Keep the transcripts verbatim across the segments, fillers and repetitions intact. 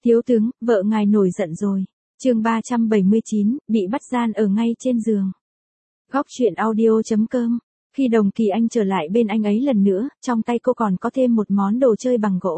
Thiếu tướng, vợ ngài nổi giận rồi. Chương ba trăm bảy mươi chín, bị bắt gian ở ngay trên giường. Góc truyện audio chấm com. Khi Đồng Kỳ Anh trở lại bên anh ấy lần nữa, trong tay cô còn có thêm một món đồ chơi bằng gỗ.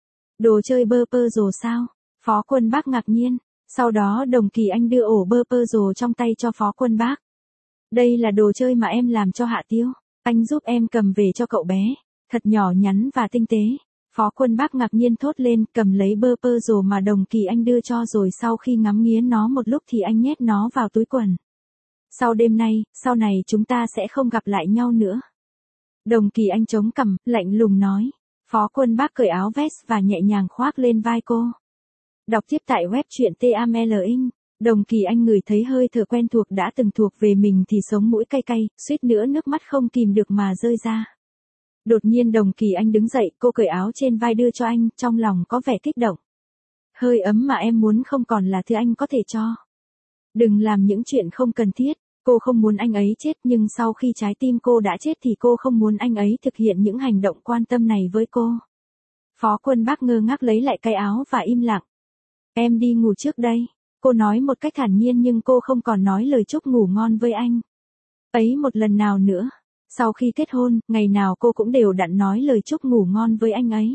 Đồ chơi bơ pơ rồ sao? Phó Quân Bác ngạc nhiên. Sau đó Đồng Kỳ Anh đưa ổ bơ pơ rồ trong tay cho Phó Quân Bác. Đây là đồ chơi mà em làm cho Hạ Tiêu. Anh giúp em cầm về cho cậu bé. Thật nhỏ nhắn và tinh tế. Phó Quân Bác ngạc nhiên thốt lên, cầm lấy bơ pơ rồ mà Đồng Kỳ Anh đưa cho, rồi sau khi ngắm nghía nó một lúc thì anh nhét nó vào túi quần. Sau đêm nay, sau này chúng ta sẽ không gặp lại nhau nữa. Đồng Kỳ Anh chống cằm, lạnh lùng nói. Phó Quân Bác cởi áo vest và nhẹ nhàng khoác lên vai cô. Đọc tiếp tại web truyện tê a em lờ ing. Đồng Kỳ Anh ngửi thấy hơi thở quen thuộc đã từng thuộc về mình thì sống mũi cay cay, suýt nữa nước mắt không kìm được mà rơi ra. Đột nhiên Đồng Kỳ Anh đứng dậy, cô cởi áo trên vai đưa cho anh, trong lòng có vẻ kích động. Hơi ấm mà em muốn không còn là thứ anh có thể cho. Đừng làm những chuyện không cần thiết. Cô không muốn anh ấy chết, nhưng sau khi trái tim cô đã chết thì cô không muốn anh ấy thực hiện những hành động quan tâm này với cô. Phó Quân Bác ngơ ngác lấy lại cái áo và im lặng. Em đi ngủ trước đây. Cô nói một cách thản nhiên, nhưng cô không còn nói lời chúc ngủ ngon với anh ấy một lần nào nữa. Sau khi kết hôn, ngày nào cô cũng đều đặn nói lời chúc ngủ ngon với anh ấy.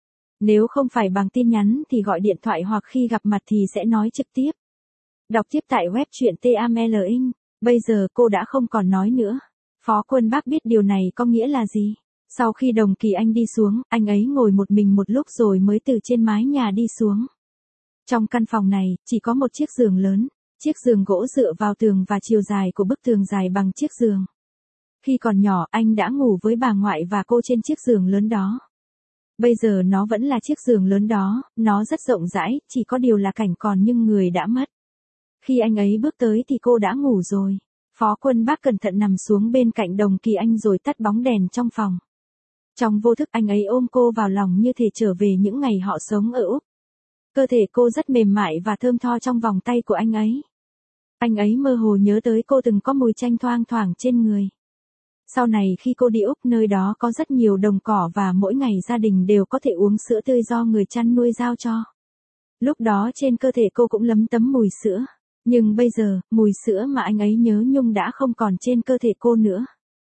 Nếu không phải bằng tin nhắn thì gọi điện thoại, hoặc khi gặp mặt thì sẽ nói trực tiếp. Đọc tiếp tại web truyện tê a em lờ ing. Bây giờ cô đã không còn nói nữa. Phó Quân Bác biết điều này có nghĩa là gì. Sau khi Đồng Kỳ Anh đi xuống, anh ấy ngồi một mình một lúc rồi mới từ trên mái nhà đi xuống. Trong căn phòng này, chỉ có một chiếc giường lớn. Chiếc giường gỗ dựa vào tường và chiều dài của bức tường dài bằng chiếc giường. Khi còn nhỏ, anh đã ngủ với bà ngoại và cô trên chiếc giường lớn đó. Bây giờ nó vẫn là chiếc giường lớn đó, nó rất rộng rãi, chỉ có điều là cảnh còn nhưng người đã mất. Khi anh ấy bước tới thì cô đã ngủ rồi. Phó Quân Bác cẩn thận nằm xuống bên cạnh Đồng Kỳ Anh rồi tắt bóng đèn trong phòng. Trong vô thức anh ấy ôm cô vào lòng như thể trở về những ngày họ sống ở Úc. Cơ thể cô rất mềm mại và thơm tho trong vòng tay của anh ấy. Anh ấy mơ hồ nhớ tới cô từng có mùi chanh thoang thoảng trên người. Sau này khi cô đi Úc, nơi đó có rất nhiều đồng cỏ và mỗi ngày gia đình đều có thể uống sữa tươi do người chăn nuôi giao cho. Lúc đó trên cơ thể cô cũng lấm tấm mùi sữa. Nhưng bây giờ, mùi sữa mà anh ấy nhớ nhung đã không còn trên cơ thể cô nữa.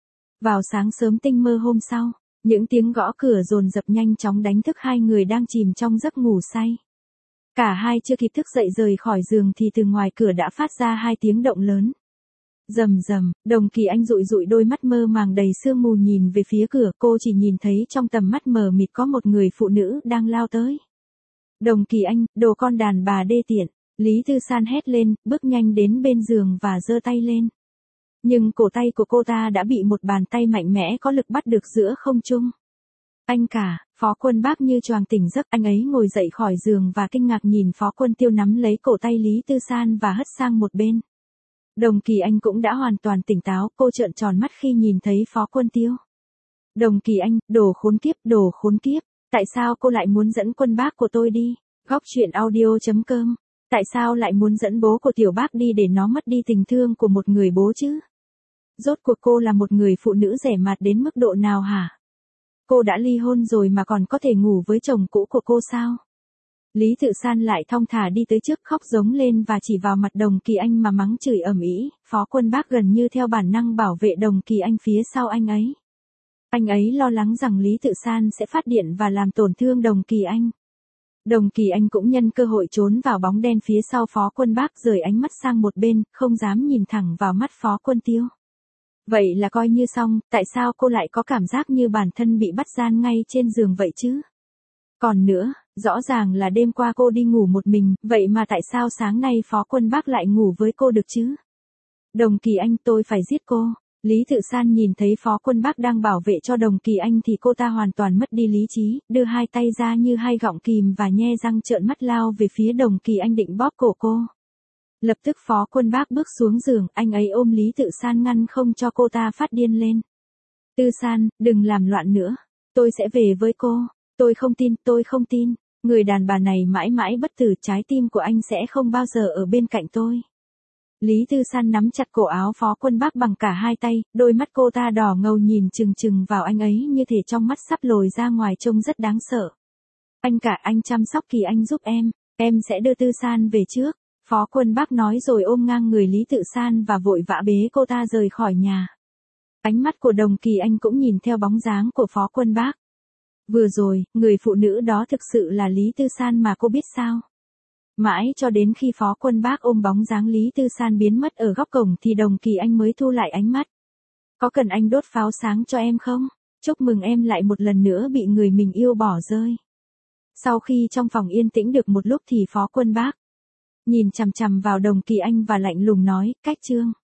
Vào sáng sớm tinh mơ hôm sau, những tiếng gõ cửa dồn dập nhanh chóng đánh thức hai người đang chìm trong giấc ngủ say. Cả hai chưa kịp thức dậy rời khỏi giường thì từ ngoài cửa đã phát ra hai tiếng động lớn. Rầm rầm, Đồng Kỳ Anh dụi dụi đôi mắt mơ màng đầy sương mù nhìn về phía cửa, cô chỉ nhìn thấy trong tầm mắt mờ mịt có một người phụ nữ đang lao tới. Đồng Kỳ Anh, đồ con đàn bà đê tiện. Lý Tư San hét lên, bước nhanh đến bên giường và giơ tay lên. Nhưng cổ tay của cô ta đã bị một bàn tay mạnh mẽ có lực bắt được giữa không trung. Anh cả, Phó Quân Bác như choàng tỉnh giấc, anh ấy ngồi dậy khỏi giường và kinh ngạc nhìn Phó Quân Tiêu nắm lấy cổ tay Lý Tư San và hất sang một bên. Đồng Kỳ Anh cũng đã hoàn toàn tỉnh táo, cô trợn tròn mắt khi nhìn thấy Phó Quân Tiêu. Đồng Kỳ Anh, đồ khốn kiếp, đồ khốn kiếp, tại sao cô lại muốn dẫn Quân Bác của tôi đi? Góc truyện audio chấm com. Tại sao lại muốn dẫn bố của Tiểu Bác đi để nó mất đi tình thương của một người bố chứ? Rốt cuộc cô là một người phụ nữ rẻ mạt đến mức độ nào hả? Cô đã ly hôn rồi mà còn có thể ngủ với chồng cũ của cô sao? Lý Tự San lại thong thả đi tới trước, khóc giống lên và chỉ vào mặt Đồng Kỳ Anh mà mắng chửi ầm ĩ. Phó Quân Bác gần như theo bản năng bảo vệ Đồng Kỳ Anh phía sau anh ấy. Anh ấy lo lắng rằng Lý Tự San sẽ phát điện và làm tổn thương Đồng Kỳ Anh. Đồng Kỳ Anh cũng nhân cơ hội trốn vào bóng đen phía sau Phó Quân Bác, rời ánh mắt sang một bên, không dám nhìn thẳng vào mắt Phó Quân Tiêu. Vậy là coi như xong, tại sao cô lại có cảm giác như bản thân bị bắt gian ngay trên giường vậy chứ? Còn nữa, rõ ràng là đêm qua cô đi ngủ một mình, vậy mà tại sao sáng nay Phó Quân Bác lại ngủ với cô được chứ? Đồng Kỳ Anh, tôi phải giết cô. Lý Tự San nhìn thấy Phó Quân Bác đang bảo vệ cho Đồng Kỳ Anh thì cô ta hoàn toàn mất đi lý trí, đưa hai tay ra như hai gọng kìm và nhe răng trợn mắt lao về phía Đồng Kỳ Anh định bóp cổ cô. Lập tức Phó Quân Bác bước xuống giường, anh ấy ôm Lý Tự San ngăn không cho cô ta phát điên lên. Tư San, đừng làm loạn nữa. Tôi sẽ về với cô. Tôi không tin, tôi không tin. Người đàn bà này mãi mãi bất tử, trái tim của anh sẽ không bao giờ ở bên cạnh tôi. Lý Tư San nắm chặt cổ áo Phó Quân Bác bằng cả hai tay, đôi mắt cô ta đỏ ngầu nhìn chừng chừng vào anh ấy như thể trong mắt sắp lồi ra ngoài, trông rất đáng sợ. Anh cả, anh chăm sóc Kỳ Anh giúp em. Em sẽ đưa Tư San về trước. Phó Quân Bác nói rồi ôm ngang người Lý Tự San và vội vã bế cô ta rời khỏi nhà. Ánh mắt của Đồng Kỳ Anh cũng nhìn theo bóng dáng của Phó Quân Bác. Vừa rồi, người phụ nữ đó thực sự là Lý Tư San mà cô biết sao? Mãi cho đến khi Phó Quân Bác ôm bóng dáng Lý Tư San biến mất ở góc cổng thì Đồng Kỳ Anh mới thu lại ánh mắt. Có cần anh đốt pháo sáng cho em không? Chúc mừng em lại một lần nữa bị người mình yêu bỏ rơi. Sau khi trong phòng yên tĩnh được một lúc thì Phó Quân Bác nhìn chằm chằm vào Đồng Kỳ Anh và lạnh lùng nói, Cách Trương.